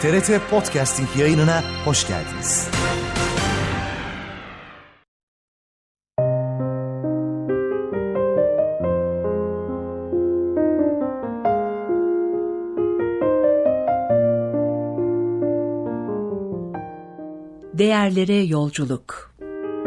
TRT Podcasting yayınına hoş geldiniz. Değerlere yolculuk.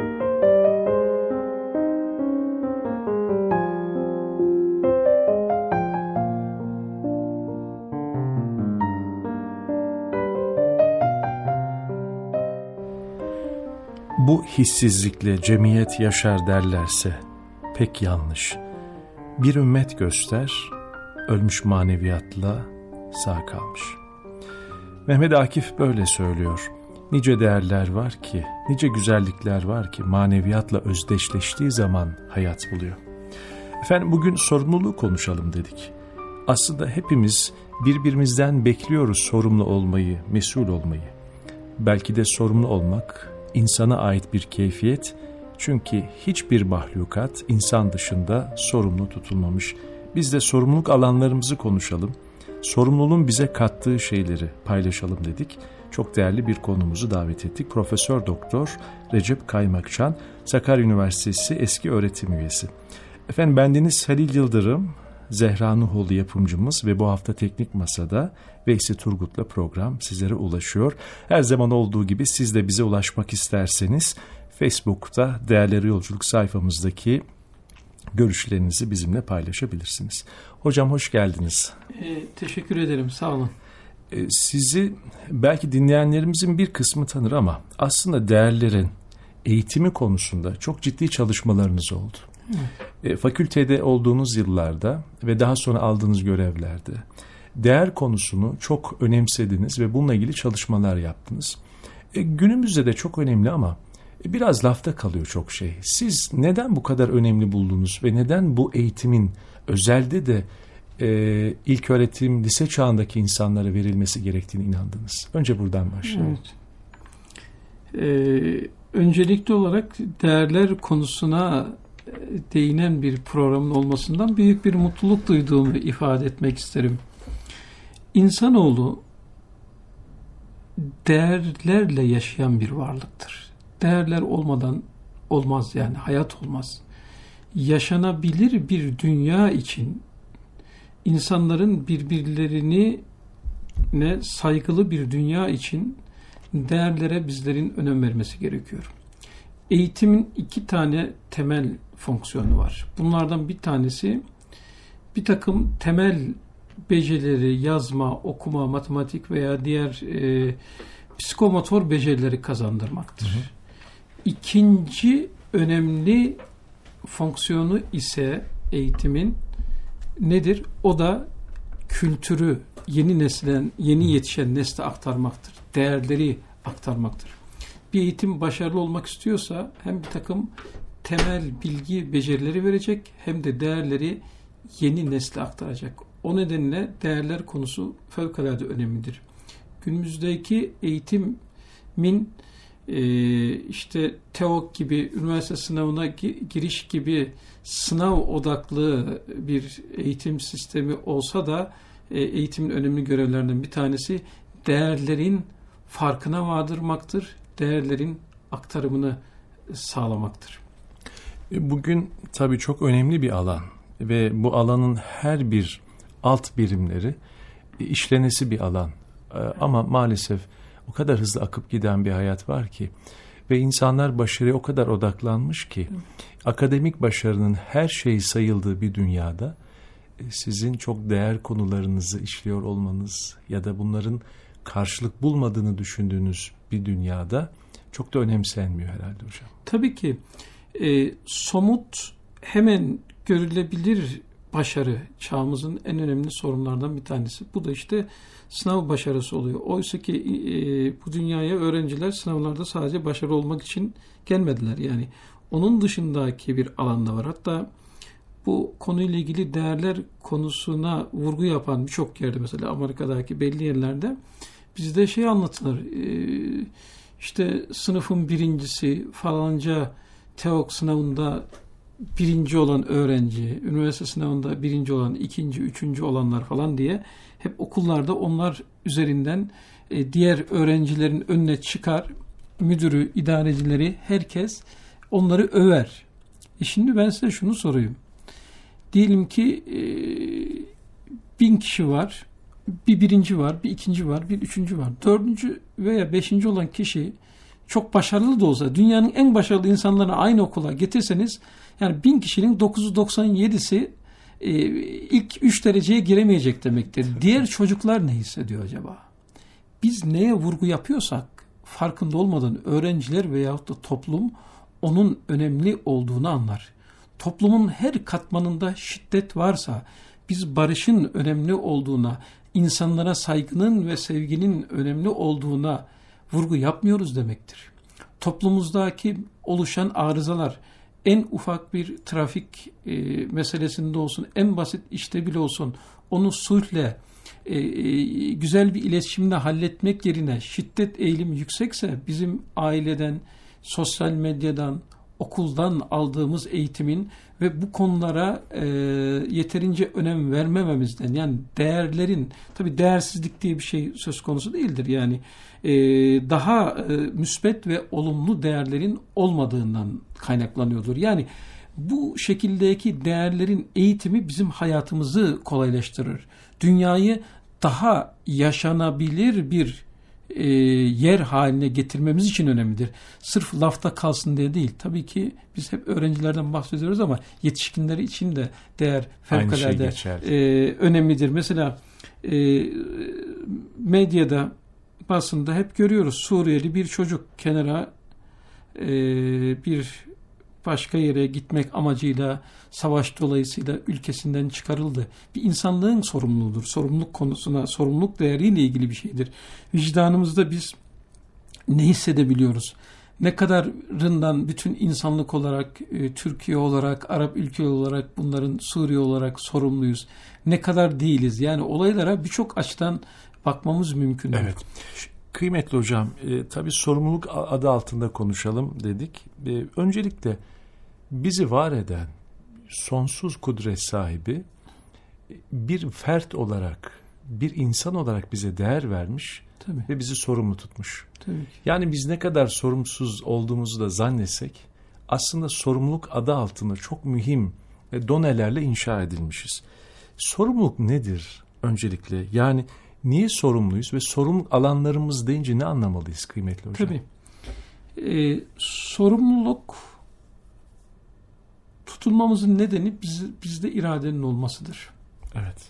Bu hissizlikle cemiyet yaşar derlerse pek yanlış. Bir ümmet göster, ölmüş maneviyatla sağ kalmış. Mehmet Akif böyle söylüyor. Nice değerler var ki, nice güzellikler var ki maneviyatla özdeşleştiği zaman hayat buluyor. Efendim bugün sorumluluğu konuşalım dedik. Aslında hepimiz birbirimizden bekliyoruz sorumlu olmayı, mesul olmayı. Belki de sorumlu olmak insana ait bir keyfiyet. Çünkü hiçbir mahlukat insan dışında sorumlu tutulmamış. Biz de sorumluluk alanlarımızı konuşalım. Sorumluluğun bize kattığı şeyleri paylaşalım dedik. Çok değerli bir konuğumuzu davet ettik. Profesör Doktor Recep Kaymakçan, Sakarya Üniversitesi eski öğretim üyesi. Efendim bendeniz Halil Yıldırım, Zehra Nuhoğlu yapımcımız ve bu hafta Teknik Masa'da Veysi Turgut'la program sizlere ulaşıyor. Her zaman olduğu gibi siz de bize ulaşmak isterseniz Facebook'ta Değerleri Yolculuk sayfamızdaki görüşlerinizi bizimle paylaşabilirsiniz. Hocam hoş geldiniz. Teşekkür ederim, sağ olun. Sizi belki dinleyenlerimizin bir kısmı tanır ama aslında değerlerin eğitimi konusunda çok ciddi çalışmalarınız oldu. Fakültede olduğunuz yıllarda ve daha sonra aldığınız görevlerde değer konusunu çok önemsediniz ve bununla ilgili çalışmalar yaptınız. Günümüzde de çok önemli ama biraz lafta kalıyor çok şey. Siz neden bu kadar önemli buldunuz ve neden bu eğitimin özelde de ilköğretim, lise çağındaki insanlara verilmesi gerektiğini inandınız? Önce buradan başlayalım. Evet. Öncelikli olarak değerler konusuna değinen bir programın olmasından büyük bir mutluluk duyduğumu ifade etmek isterim. İnsanoğlu değerlerle yaşayan bir varlıktır. Değerler olmadan olmaz, yani hayat olmaz. Yaşanabilir bir dünya için insanların birbirlerine saygılı bir dünya için değerlere bizlerin önem vermesi gerekiyor. Eğitimin iki tane temel fonksiyonu var. Bunlardan bir tanesi bir takım temel becerileri, yazma, okuma, matematik veya diğer psikomotor becerileri kazandırmaktır. İkinci önemli fonksiyonu ise eğitimin nedir? O da kültürü yeni yetişen nesle aktarmaktır. Değerleri aktarmaktır. Bir eğitim başarılı olmak istiyorsa hem bir takım temel bilgi becerileri verecek hem de değerleri yeni nesle aktaracak. O nedenle değerler konusu fevkalade önemlidir. Günümüzdeki eğitimin işte TEOK gibi, üniversite sınavına giriş gibi sınav odaklı bir eğitim sistemi olsa da eğitimin önemli görevlerinden bir tanesi değerlerin farkına vardırmaktır, değerlerin aktarımını sağlamaktır. Bugün tabii çok önemli bir alan ve bu alanın her bir alt birimleri işlenesi bir alan. Ama maalesef o kadar hızlı akıp giden bir hayat var ki ve insanlar başarıya o kadar odaklanmış ki akademik başarının her şeyi sayıldığı bir dünyada sizin çok değer konularınızı işliyor olmanız ya da bunların karşılık bulmadığını düşündüğünüz bir dünyada çok da önemsenmiyor herhalde hocam. Tabii ki somut, hemen görülebilir başarı çağımızın en önemli sorunlardan bir tanesi. Bu da işte sınav başarısı oluyor. Oysa ki bu dünyaya öğrenciler sınavlarda sadece başarılı olmak için gelmediler. Yani onun dışındaki bir alanda var. Hatta bu konuyla ilgili değerler konusuna vurgu yapan birçok yerde, mesela Amerika'daki belli yerlerde bizde anlatılır. İşte sınıfın birincisi falanca TEOK sınavında birinci olan öğrenci, üniversite sınavında birinci olan, ikinci, üçüncü olanlar falan diye hep okullarda onlar üzerinden diğer öğrencilerin önüne çıkar, müdürü, idarecileri, herkes onları över. Şimdi ben size şunu sorayım. Diyelim ki 1000 kişi var, bir birinci var, bir ikinci var, bir üçüncü var. Dördüncü veya beşinci olan kişi çok başarılı da olsa, dünyanın en başarılı insanlarını aynı okula getirseniz, yani 1000 kişinin 997'si ilk 3 dereceye giremeyecek demektir. Diğer çocuklar ne hissediyor acaba? Biz neye vurgu yapıyorsak farkında olmadan öğrenciler veyahut da toplum onun önemli olduğunu anlar. Toplumun her katmanında şiddet varsa biz barışın önemli olduğuna, insanlara saygının ve sevginin önemli olduğuna vurgu yapmıyoruz demektir. Toplumumuzdaki oluşan arızalar, en ufak bir trafik meselesinde olsun, en basit işte bile olsun, onu sulhle, güzel bir iletişimle halletmek yerine şiddet eğilimi yüksekse, bizim aileden, sosyal medyadan, okuldan aldığımız eğitimin ve bu konulara yeterince önem vermememizden, yani değerlerin, tabii değersizlik diye bir şey söz konusu değildir. Yani daha müsbet ve olumlu değerlerin olmadığından kaynaklanıyordur. Yani bu şekildeki değerlerin eğitimi bizim hayatımızı kolaylaştırır. Dünyayı daha yaşanabilir bir yer haline getirmemiz için önemlidir. Sırf lafta kalsın diye değil. Tabii ki biz hep öğrencilerden bahsediyoruz ama yetişkinleri için de değer fevkalade önemlidir. Mesela medyada, basında hep görüyoruz. Suriyeli bir çocuk kenara bir başka yere gitmek amacıyla savaş dolayısıyla ülkesinden çıkarıldı. Bir insanlığın sorumluluğudur. Sorumluluk konusuna, sorumluluk değeriyle ilgili bir şeydir. Vicdanımızda biz ne hissedebiliyoruz? Ne kadarından bütün insanlık olarak, Türkiye olarak, Arap ülkeleri olarak, bunların Suriye olarak sorumluyuz? Ne kadar değiliz? Yani olaylara birçok açıdan bakmamız mümkün. Evet. Kıymetli hocam, tabii sorumluluk adı altında konuşalım dedik. Öncelikle bizi var eden sonsuz kudret sahibi bir fert olarak, bir insan olarak bize değer vermiş. Tabii. Ve bizi sorumlu tutmuş. Tabii. Yani biz ne kadar sorumsuz olduğumuzu da zannetsek, aslında sorumluluk adı altında çok mühim donelerle inşa edilmişiz. Sorumluluk nedir öncelikle? Yani niye sorumluyuz ve sorumluluk alanlarımız deyince ne anlamalıyız kıymetli hocam? Tabii. Sorumluluk tutulmamızın nedeni bizde iradenin olmasıdır. Evet.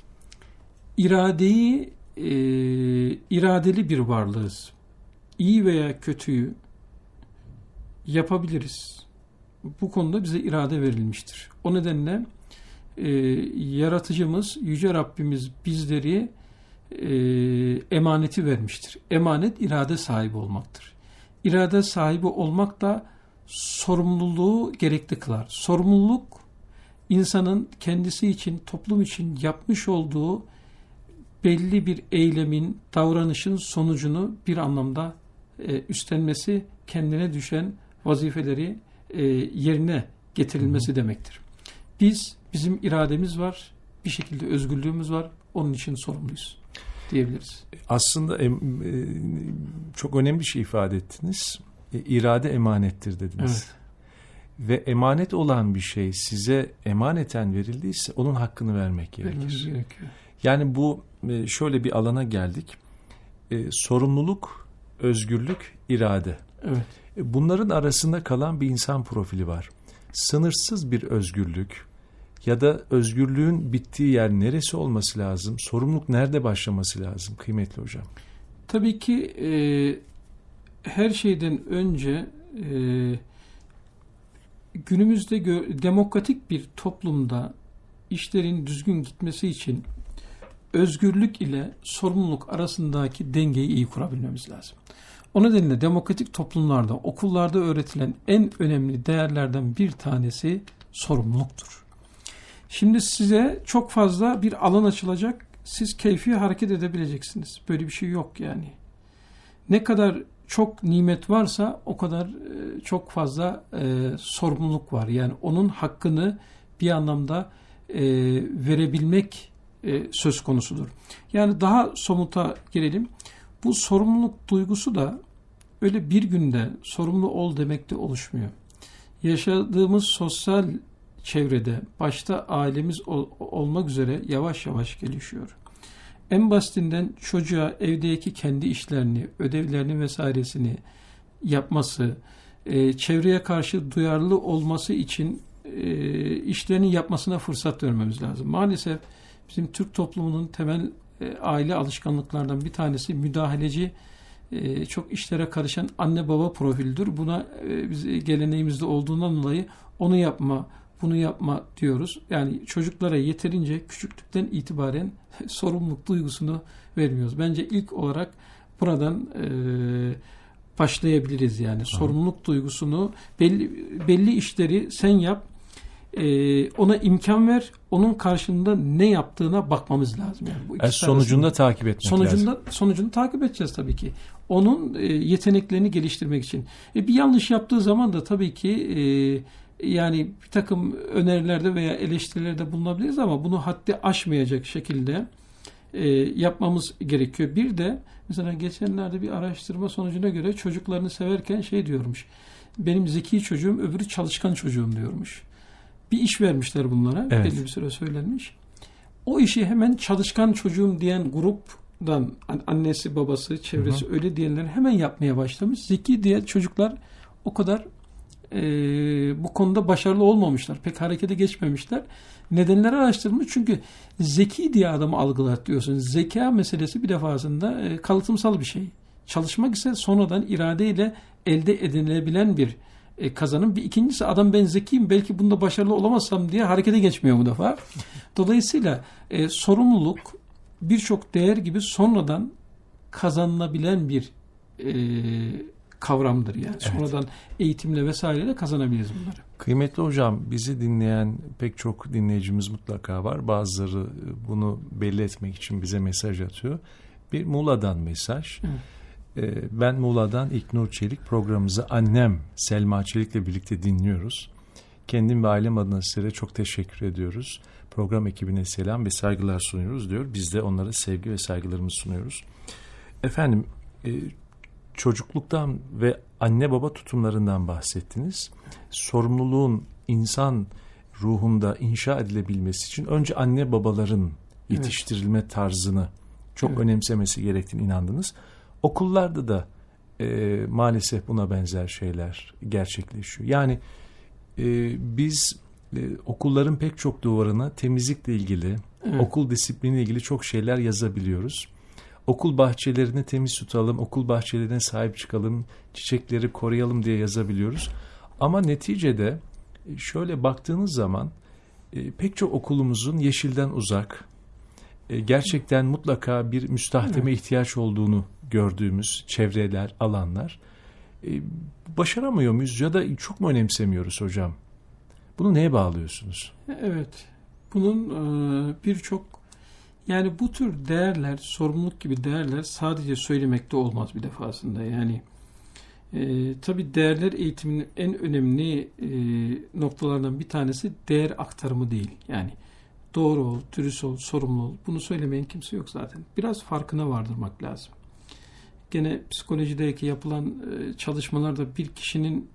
İradeli bir varlığız. İyi veya kötüyü yapabiliriz. Bu konuda bize irade verilmiştir. O nedenle yaratıcımız, Yüce Rabbimiz bizleri emaneti vermiştir. Emanet irade sahibi olmaktır. İrade sahibi olmak da sorumluluğu gerekli kılar. Sorumluluk, insanın kendisi için, toplum için yapmış olduğu belli bir eylemin, davranışın sonucunu bir anlamda üstlenmesi, kendine düşen vazifeleri yerine getirilmesi demektir. Bizim irademiz var, bir şekilde özgürlüğümüz var, onun için sorumluyuz diyebiliriz. Aslında çok önemli bir şey ifade ettiniz. İrade emanettir dediniz. Evet. Ve emanet olan bir şey size emaneten verildiyse onun hakkını vermek gerekir. Yani bu şöyle bir alana geldik. Sorumluluk, özgürlük, irade. Evet. Bunların arasında kalan bir insan profili var. Sınırsız bir özgürlük ya da özgürlüğün bittiği yer neresi olması lazım? Sorumluluk nerede başlaması lazım kıymetli hocam? Tabii ki her şeyden önce günümüzde demokratik bir toplumda işlerin düzgün gitmesi için özgürlük ile sorumluluk arasındaki dengeyi iyi kurabilmemiz lazım. O nedenle demokratik toplumlarda, okullarda öğretilen en önemli değerlerden bir tanesi sorumluluktur. Şimdi size çok fazla bir alan açılacak, siz keyfi hareket edebileceksiniz. Böyle bir şey yok yani. Ne kadar çok nimet varsa o kadar çok fazla sorumluluk var. Yani onun hakkını bir anlamda verebilmek söz konusudur. Yani daha somuta girelim. Bu sorumluluk duygusu da öyle bir günde sorumlu ol demekle oluşmuyor. Yaşadığımız sosyal çevrede başta ailemiz olmak üzere yavaş yavaş gelişiyor. En basitinden çocuğa evdeki kendi işlerini, ödevlerini vesairesini yapması, çevreye karşı duyarlı olması için işlerini yapmasına fırsat vermemiz lazım. Maalesef bizim Türk toplumunun temel aile alışkanlıklardan bir tanesi müdahaleci, çok işlere karışan anne baba profildir. Buna biz geleneğimizde olduğundan dolayı onu yapma, bunu yapma diyoruz. Yani çocuklara yeterince küçüklükten itibaren sorumluluk duygusunu vermiyoruz. Bence ilk olarak buradan başlayabiliriz yani. Sorumluluk duygusunu, belli işleri sen yap, ona imkan ver, onun karşılığında ne yaptığına bakmamız lazım. Yani bu sonucunda takip etmek lazım. Sonucunu takip edeceğiz tabii ki. Onun yeteneklerini geliştirmek için. Bir yanlış yaptığı zaman da tabii ki yani bir takım önerilerde veya eleştirilerde bulunabiliriz ama bunu haddi aşmayacak şekilde yapmamız gerekiyor. Bir de mesela geçenlerde bir araştırma sonucuna göre çocuklarını severken şey diyormuş. Benim zeki çocuğum, öbürü çalışkan çocuğum diyormuş. Bir iş vermişler bunlara. Evet. Belli bir süre söylenmiş. O işi hemen çalışkan çocuğum diyen gruptan annesi, babası, çevresi öyle diyenler hemen yapmaya başlamış. Zeki diye çocuklar o kadar bu konuda başarılı olmamışlar. Pek harekete geçmemişler. Nedenleri araştırılmış. Çünkü zeki diye adamı algılar diyorsun. Zeka meselesi bir defasında kalıtımsal bir şey. Çalışmak ise sonradan iradeyle elde edilebilen bir kazanım. Bir ikincisi adam ben zekiyim belki bunda başarılı olamazsam diye harekete geçmiyor bu defa. Dolayısıyla sorumluluk birçok değer gibi sonradan kazanılabilen bir kavramdır yani. Evet. Sonradan eğitimle vesaireyle kazanabiliriz bunları. Kıymetli hocam, bizi dinleyen pek çok dinleyicimiz mutlaka var. Bazıları bunu belli etmek için bize mesaj atıyor. Bir Muğla'dan mesaj. Evet. Ben Muğla'dan İlknur Çelik, programımızı annem Selma Çelik'le birlikte dinliyoruz. Kendim ve ailem adına sizlere çok teşekkür ediyoruz. Program ekibine selam ve saygılar sunuyoruz diyor. Biz de onlara sevgi ve saygılarımızı sunuyoruz. Efendim, çocukluktan ve anne baba tutumlarından bahsettiniz. Sorumluluğun insan ruhunda inşa edilebilmesi için önce anne babaların yetiştirilme tarzını çok önemsemesi gerektiğini inandınız. Okullarda da maalesef buna benzer şeyler gerçekleşiyor. Yani biz okulların pek çok duvarına temizlikle ilgili, okul disipliniyle ilgili çok şeyler yazabiliyoruz. Okul bahçelerini temiz tutalım, okul bahçelerine sahip çıkalım, çiçekleri koruyalım diye yazabiliyoruz. Ama neticede şöyle baktığınız zaman pek çok okulumuzun yeşilden uzak, gerçekten mutlaka bir müstahdeme ihtiyaç olduğunu gördüğümüz çevreler, alanlar. Başaramıyor muyuz ya da çok mu önemsemiyoruz hocam? Bunu neye bağlıyorsunuz? Evet, bunun birçok, yani bu tür değerler, sorumluluk gibi değerler sadece söylemekte olmaz bir defasında. Yani tabii değerler eğitiminin en önemli noktalarından bir tanesi değer aktarımı değil. Yani doğru ol, dürüst ol, sorumlu ol. Bunu söylemeyen kimse yok zaten. Biraz farkına vardırmak lazım. Gene psikolojideki yapılan çalışmalarda bir kişinin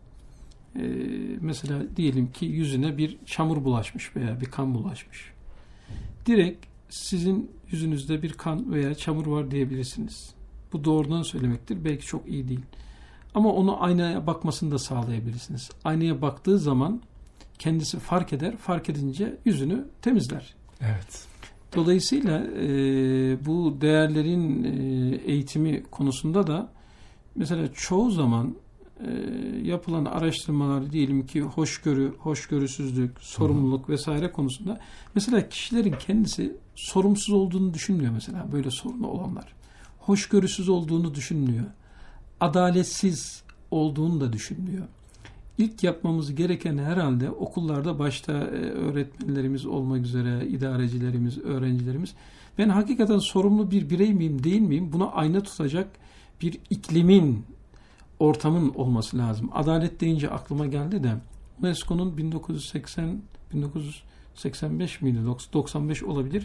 mesela diyelim ki yüzüne bir çamur bulaşmış veya bir kan bulaşmış. Direkt sizin yüzünüzde bir kan veya çamur var diyebilirsiniz. Bu doğrudan söylemektir. Belki çok iyi değil. Ama onu aynaya bakmasını da sağlayabilirsiniz. Aynaya baktığı zaman kendisi fark eder. Fark edince yüzünü temizler. Evet. Dolayısıyla bu değerlerin eğitimi konusunda da mesela çoğu zaman yapılan araştırmalar diyelim ki hoşgörü, hoşgörüsüzlük, sorumluluk vesaire konusunda mesela kişilerin kendisi sorumsuz olduğunu düşünmüyor mesela böyle sorunu olanlar. Hoşgörüsüz olduğunu düşünmüyor. Adaletsiz olduğunu da düşünmüyor. İlk yapmamız gereken herhalde okullarda başta öğretmenlerimiz olmak üzere idarecilerimiz, öğrencilerimiz ben hakikaten sorumlu bir birey miyim değil miyim buna ayna tutacak bir iklimin, ortamın olması lazım. Adalet deyince aklıma geldi de UNESCO'nun 1985 miydi? 95 olabilir.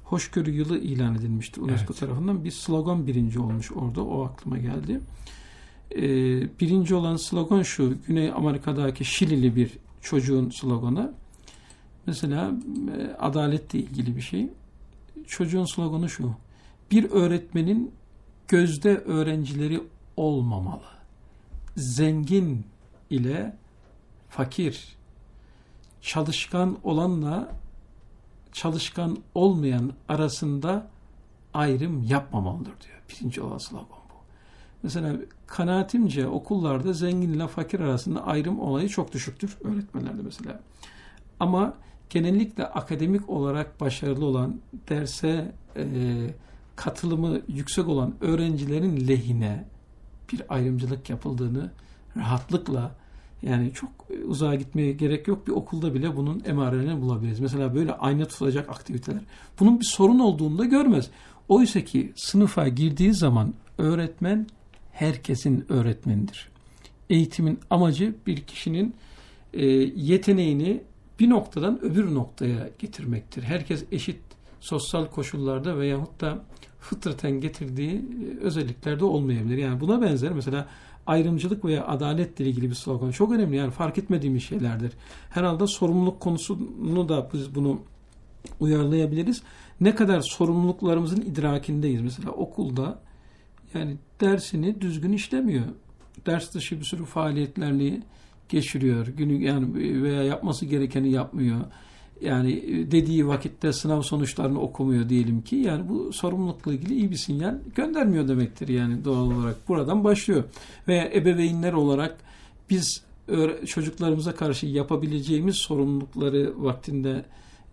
hoşgörü yılı ilan edilmişti UNESCO tarafından. Bir slogan birinci olmuş orada. O aklıma geldi. Birinci olan slogan şu. Güney Amerika'daki Şilili bir çocuğun sloganı. Mesela adaletle ilgili bir şey. Çocuğun sloganı şu. Bir öğretmenin gözde öğrencileri olmamalı. Zengin ile fakir, çalışkan olanla çalışkan olmayan arasında ayrım yapmamalıdır diyor. Birinci olan slogan bu. Mesela kanaatimce okullarda zengin ile fakir arasında ayrım olayı çok düşüktür öğretmenlerde mesela. Ama genellikle akademik olarak başarılı olan, derse katılımı yüksek olan öğrencilerin lehine bir ayrımcılık yapıldığını rahatlıkla, yani çok uzağa gitmeye gerek yok, bir okulda bile bunun emarelerini bulabiliriz. Mesela böyle ayna tutacak aktiviteler. Bunun bir sorun olduğunu da görmez. Oysa ki sınıfa girdiği zaman öğretmen herkesin öğretmenidir. Eğitimin amacı bir kişinin yeteneğini bir noktadan öbür noktaya getirmektir. Herkes eşit sosyal koşullarda veyahut da fıtraten getirdiği özelliklerde olmayabilir. Yani buna benzer mesela ayrımcılık veya adaletle ilgili bir slogan çok önemli. Yani fark etmediğimiz şeylerdir. Herhalde sorumluluk konusunu da biz bunu uyarlayabiliriz. Ne kadar sorumluluklarımızın idrakindeyiz. Mesela okulda yani dersini düzgün işlemiyor. Ders dışı bir sürü faaliyetlerle geçiriyor. Yani veya yapması gerekeni yapmıyor. Yani dediği vakitte sınav sonuçlarını okumuyor diyelim ki. Yani bu sorumlulukla ilgili iyi bir sinyal göndermiyor demektir yani doğal olarak. Buradan başlıyor. Veya ebeveynler olarak biz çocuklarımıza karşı yapabileceğimiz sorumlulukları vaktinde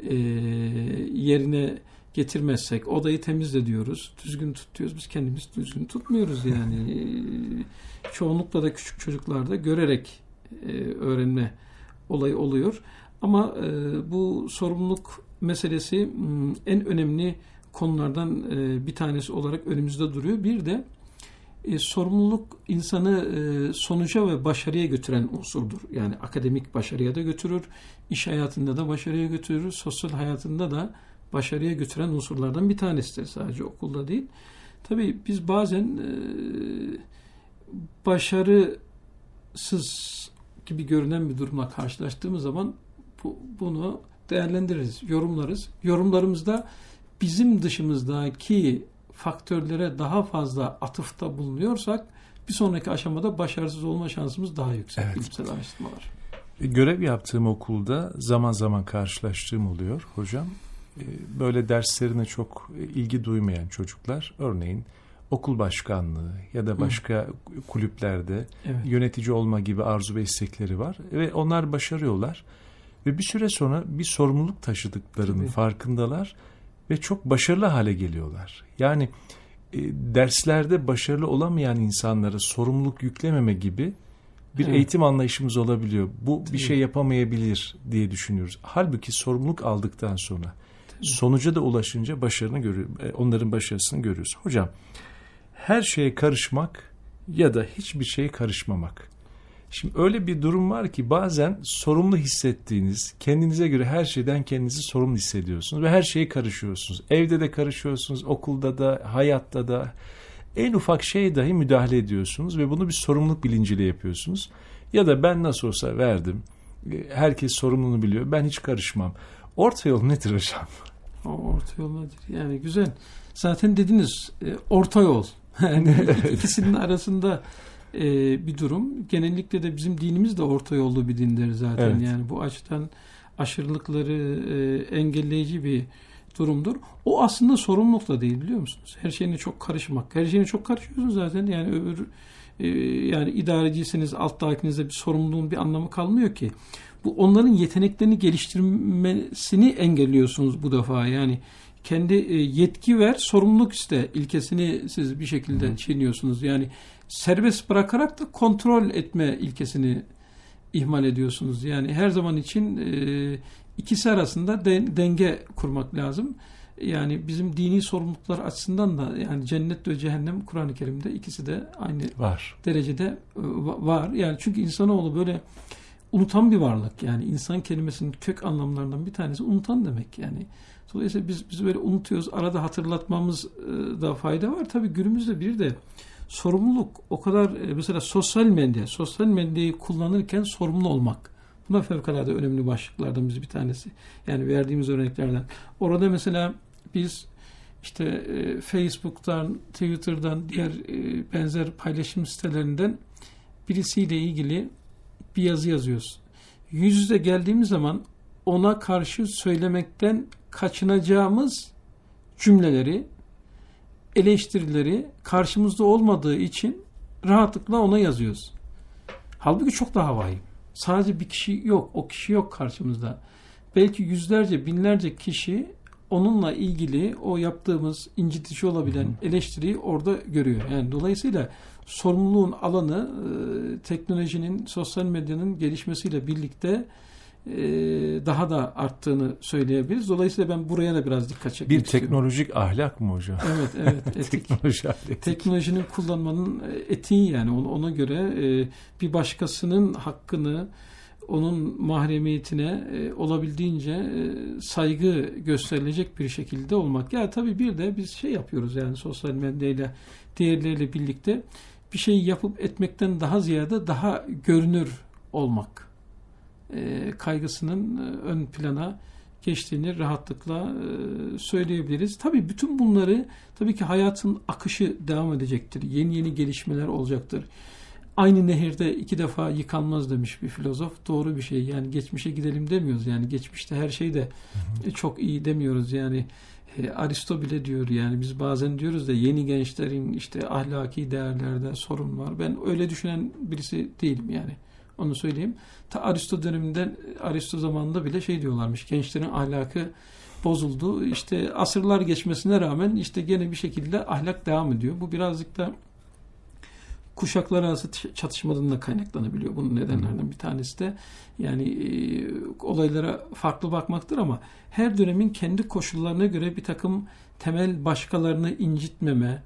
yerine getirmezsek, odayı temizle diyoruz, düzgün tut diyoruz. Biz kendimiz düzgün tutmuyoruz yani. Çoğunlukla da küçük çocuklarda görerek öğrenme olayı oluyor. Ama bu sorumluluk meselesi en önemli konulardan bir tanesi olarak önümüzde duruyor. Bir de sorumluluk insanı sonuca ve başarıya götüren unsurdur. Yani akademik başarıya da götürür, iş hayatında da başarıya götürür, sosyal hayatında da başarıya götüren unsurlardan bir tanesidir. Sadece okulda değil. Tabii biz bazen başarısız gibi görünen bir durumla karşılaştığımız zaman bunu değerlendiririz, yorumlarız. Yorumlarımızda bizim dışımızdaki faktörlere daha fazla atıfta bulunuyorsak bir sonraki aşamada başarısız olma şansımız daha yüksek. Evet. Bilimsel araştırmalar. Görev yaptığım okulda zaman zaman karşılaştığım oluyor hocam. Böyle derslerine çok ilgi duymayan çocuklar, örneğin okul başkanlığı ya da başka kulüplerde yönetici olma gibi arzu ve istekleri var ve onlar başarıyorlar ve bir süre sonra bir sorumluluk taşıdıklarının farkındalar ve çok başarılı hale geliyorlar. Yani derslerde başarılı olamayan insanlara sorumluluk yüklememe gibi bir eğitim anlayışımız olabiliyor. Bu bir şey yapamayabilir diye düşünüyoruz. Halbuki sorumluluk aldıktan sonra sonuca da ulaşınca onların başarısını görüyoruz. Hocam, her şeye karışmak ya da hiçbir şeye karışmamak. Şimdi öyle bir durum var ki bazen sorumlu hissettiğiniz, kendinize göre her şeyden kendinizi sorumlu hissediyorsunuz ve her şeye karışıyorsunuz. Evde de karışıyorsunuz, okulda da, hayatta da. En ufak şeye dahi müdahale ediyorsunuz ve bunu bir sorumluluk bilinciyle yapıyorsunuz. Ya da ben nasıl olsa verdim, herkes sorumluluğunu biliyor, ben hiç karışmam. Orta yol nedir hocam? Orta yol nedir? Yani güzel. Zaten dediniz orta yol. Yani ikisinin arasında bir durum. Genellikle de bizim dinimiz de orta yollu bir dindir zaten. Evet. Yani bu açıdan aşırılıkları engelleyici bir durumdur. O aslında sorumluluk da değil, biliyor musunuz? Her şeyine çok karışmak. Her şeyine çok karışıyorsunuz zaten. Yani yani idareciyseniz alttakinizde bir sorumluluğun bir anlamı kalmıyor ki. Bu onların yeteneklerini geliştirmesini engelliyorsunuz bu defa. Yani kendi yetki ver, sorumluluk iste ilkesini siz bir şekilde çiğniyorsunuz. Yani serbest bırakarak da kontrol etme ilkesini ihmal ediyorsunuz. Yani her zaman için ikisi arasında denge kurmak lazım. Yani bizim dini sorumluluklar açısından da yani cennet ve cehennem Kur'an-ı Kerim'de ikisi de aynı derecede var. Yani çünkü insanoğlu böyle unutan bir varlık. Yani insan kelimesinin kök anlamlarından bir tanesi unutan demek yani. Dolayısıyla biz böyle unutuyoruz. Arada hatırlatmamız da fayda var. Tabii günümüzde bir de sorumluluk o kadar mesela sosyal medyayı kullanırken sorumlu olmak. Buna fevkalade önemli başlıklardan bir tanesi. Yani verdiğimiz örneklerden. Orada mesela biz işte Facebook'tan, Twitter'dan, diğer benzer paylaşım sitelerinden birisiyle ilgili bir yazı yazıyoruz. Yüz yüze geldiğimiz zaman ona karşı söylemekten kaçınacağımız cümleleri, eleştirileri karşımızda olmadığı için rahatlıkla ona yazıyoruz. Halbuki çok daha vahim. Sadece bir kişi yok, o kişi yok karşımızda. Belki yüzlerce, binlerce kişi onunla ilgili o yaptığımız incitici olabilen eleştiriyi orada görüyor. Yani dolayısıyla sorumluluğun alanı teknolojinin, sosyal medyanın gelişmesiyle birlikte daha da arttığını söyleyebiliriz. Dolayısıyla ben buraya da biraz dikkat çekmek istiyorum. Bir teknolojik ahlak mı hocam? Evet. Etik. Teknolojinin kullanmanın etiği yani ona göre bir başkasının hakkını, onun mahremiyetine olabildiğince saygı gösterilecek bir şekilde olmak. Ya tabii bir de biz yapıyoruz yani sosyal medyayla, diğerleriyle birlikte bir şey yapıp etmekten daha ziyade daha görünür olmak kaygısının ön plana geçtiğini rahatlıkla söyleyebiliriz. Tabii bütün bunları tabii ki hayatın akışı devam edecektir. Yeni gelişmeler olacaktır. Aynı nehirde 2 defa yıkanmaz demiş bir filozof. Doğru bir şey. Yani geçmişe gidelim demiyoruz. Yani geçmişte her şey de çok iyi demiyoruz. Yani Aristo bile diyor yani biz bazen diyoruz da yeni gençlerin işte ahlaki değerlerde sorun var. Ben öyle düşünen birisi değilim yani. Onu söyleyeyim. Ta Aristo zamanında bile diyorlarmış. Gençlerin ahlakı bozuldu. İşte asırlar geçmesine rağmen işte gene bir şekilde ahlak devam ediyor. Bu birazcık da kuşaklar arası çatışmadan da kaynaklanabiliyor. Bunun nedenlerden bir tanesi de yani olaylara farklı bakmaktır ama her dönemin kendi koşullarına göre bir takım temel başkalarını incitmeme,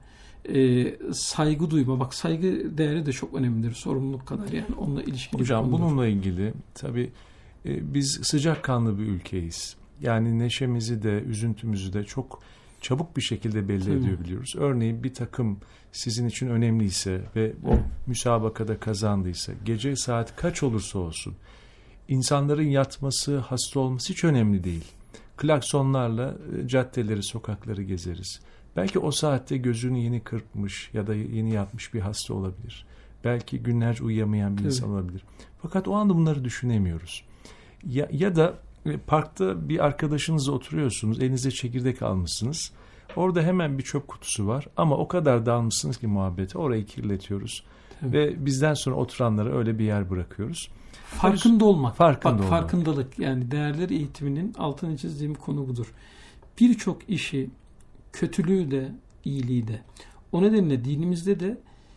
saygı duyma. Bak saygı değeri de çok önemlidir. Sorumluluk kadar yani onunla ilişkili. Hocam bununla ilgili tabii biz sıcakkanlı bir ülkeyiz. Yani neşemizi de üzüntümüzü de çok çabuk bir şekilde belli edebiliyoruz. Örneğin bir takım sizin için önemliyse ve o müsabakada kazandıysa gece saat kaç olursa olsun insanların yatması, hasta olması hiç önemli değil. Klaksonlarla caddeleri, sokakları gezeriz. Belki o saatte gözünü yeni kırpmış ya da yeni yatmış bir hasta olabilir. Belki günlerce uyuyamayan bir insan olabilir. Fakat o anda bunları düşünemiyoruz. Ya da parkta bir arkadaşınızla oturuyorsunuz, elinize çekirdek almışsınız. Orada hemen bir çöp kutusu var ama o kadar dalmışsınız ki muhabbete orayı kirletiyoruz. Tabii. Ve bizden sonra oturanlara öyle bir yer bırakıyoruz. Farkında olmak. Farkındalık yani değerler eğitiminin altını çizdiğim konu budur. Birçok işi kötülüğü de iyiliği de. O nedenle dinimizde de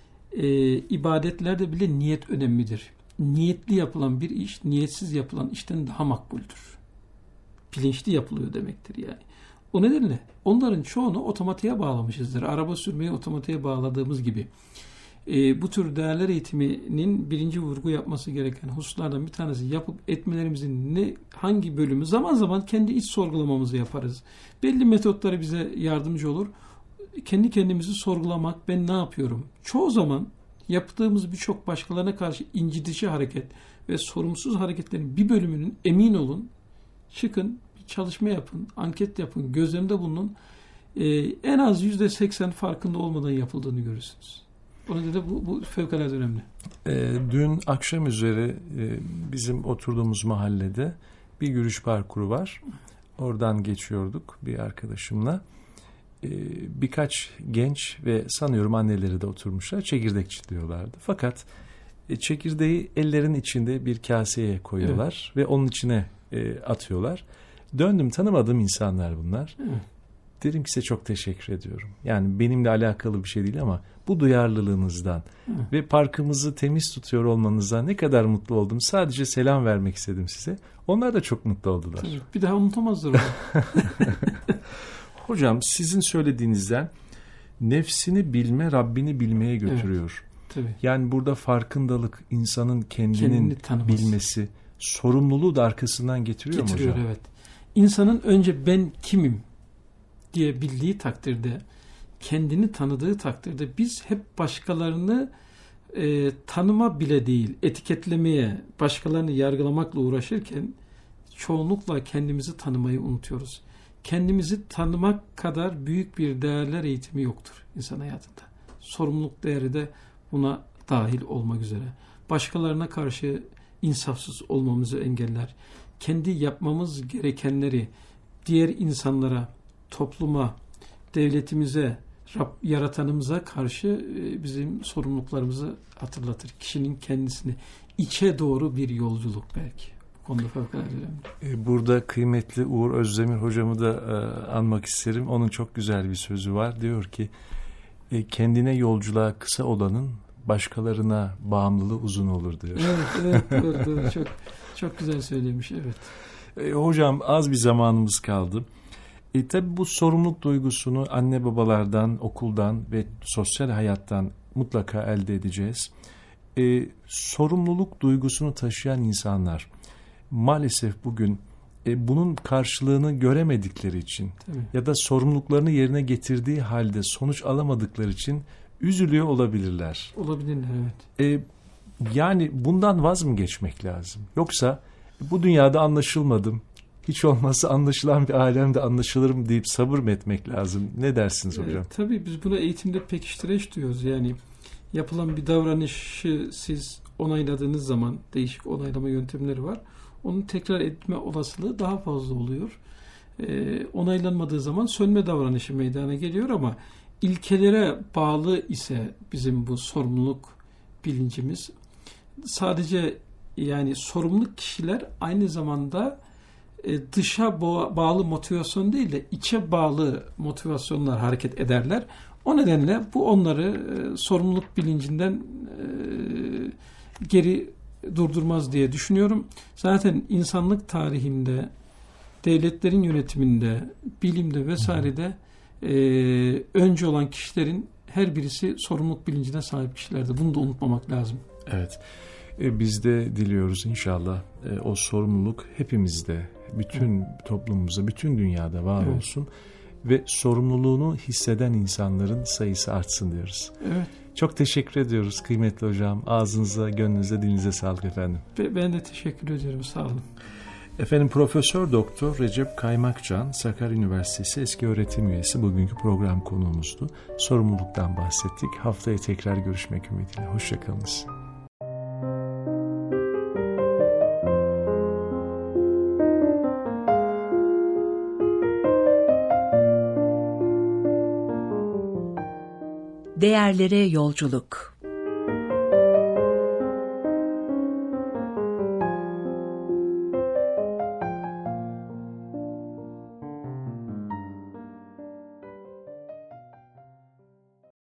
ibadetlerde bile niyet önemlidir. Niyetli yapılan bir iş niyetsiz yapılan işten daha makbuldür. Bilinçli yapılıyor demektir yani. O nedenle onların çoğunu otomatiğe bağlamışızdır. Araba sürmeyi otomatiğe bağladığımız gibi. Bu tür değerler eğitiminin birinci vurgu yapması gereken hususlardan bir tanesi yapıp etmelerimizin hangi bölümü zaman zaman kendi iç sorgulamamızı yaparız. Belli metotları bize yardımcı olur. Kendi kendimizi sorgulamak, ben ne yapıyorum? Çoğu zaman yaptığımız birçok başkalarına karşı incitici hareket ve sorumsuz hareketlerin bir bölümünün emin olun, çıkın, bir çalışma yapın, anket yapın, gözlemde bulunun. En az %80 farkında olmadan yapıldığını görürsünüz. O nedenle bu fevkalade önemli. Dün akşam üzeri bizim oturduğumuz mahallede bir yürüyüş parkuru var. Oradan geçiyorduk bir arkadaşımla. Birkaç genç ve sanıyorum anneleri de oturmuşlar. Çekirdek çitliyorlardı. Fakat çekirdeği ellerin içinde bir kaseye koyuyorlar ve onun içine atıyorlar. Döndüm, tanımadığım insanlar bunlar. Evet. Dedim ki size çok teşekkür ediyorum. Yani benimle alakalı bir şey değil ama bu duyarlılığınızdan ve parkımızı temiz tutuyor olmanızdan ne kadar mutlu oldum. Sadece selam vermek istedim size. Onlar da çok mutlu oldular. Tabii, bir daha unutamazlar onu. Hocam sizin söylediğinizden nefsini bilme Rabbini bilmeye götürüyor. Evet, tabii. Yani burada farkındalık, insanın kendini bilmesi, sorumluluğu da arkasından getiriyor mu hocam? Getiriyor, evet. İnsanın önce ben kimim diye bildiği takdirde, kendini tanıdığı takdirde biz hep başkalarını tanıma bile değil, etiketlemeye, başkalarını yargılamakla uğraşırken çoğunlukla kendimizi tanımayı unutuyoruz. Kendimizi tanımak kadar büyük bir değerler eğitimi yoktur insan hayatında. Sorumluluk değeri de buna dahil olmak üzere. Başkalarına karşı insafsız olmamızı engeller. Kendi yapmamız gerekenleri diğer insanlara, topluma, devletimize, yaratanımıza karşı bizim sorumluluklarımızı hatırlatır. Kişinin kendisini içe doğru bir yolculuk belki. Bu konuda fevkalade önemli. Burada kıymetli Uğur Özdemir hocamı da anmak isterim. Onun çok güzel bir sözü var. Diyor ki kendine yolculuğa kısa olanın başkalarına bağımlılığı uzun olur diyor. Evet, doğru. Çok güzel söylemiş, evet. Hocam az bir zamanımız kaldı. Tabii bu sorumluluk duygusunu anne babalardan, okuldan ve sosyal hayattan mutlaka elde edeceğiz. Sorumluluk duygusunu taşıyan insanlar maalesef bugün bunun karşılığını göremedikleri için ya da sorumluluklarını yerine getirdiği halde sonuç alamadıkları için üzülüyor olabilirler. Olabilirler, evet. Yani bundan vaz mı geçmek lazım? Yoksa bu dünyada anlaşılmadım, hiç olmazsa anlaşılan bir alemde anlaşılırım deyip sabır mı etmek lazım? Ne dersiniz hocam? Tabii biz buna eğitimde pekiştireç diyoruz. Yani yapılan bir davranışı siz onayladığınız zaman değişik onaylama yöntemleri var. Onun tekrar etme olasılığı daha fazla oluyor. Onaylanmadığı zaman sönme davranışı meydana geliyor ama ilkelere bağlı ise bizim bu sorumluluk bilincimiz, sadece yani sorumlu kişiler aynı zamanda dışa bağlı motivasyon değil de içe bağlı motivasyonlar hareket ederler. O nedenle bu onları sorumluluk bilincinden geri durdurmaz diye düşünüyorum. Zaten insanlık tarihinde, devletlerin yönetiminde, bilimde vesairede önce olan kişilerin her birisi sorumluluk bilincine sahip kişilerdi. Bunu da unutmamak lazım. Evet. Biz de diliyoruz inşallah o sorumluluk hepimizde, bütün toplumumuzda, bütün dünyada var olsun ve sorumluluğunu hisseden insanların sayısı artsın diyoruz. Evet. Çok teşekkür ediyoruz kıymetli hocam. Ağzınıza, gönlünüze, dilinize sağlık efendim. Ben de teşekkür ediyorum. Sağ olun. Efendim Profesör Doktor Recep Kaymakcan, Sakarya Üniversitesi eski öğretim üyesi bugünkü program konuğumuzdu. Sorumluluktan bahsettik. Haftaya tekrar görüşmek ümidiyle. Hoşçakalınız. Değerlere yolculuk.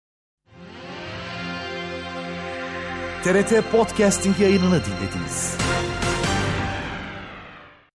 TRT Podcasting yayınını dinlediniz.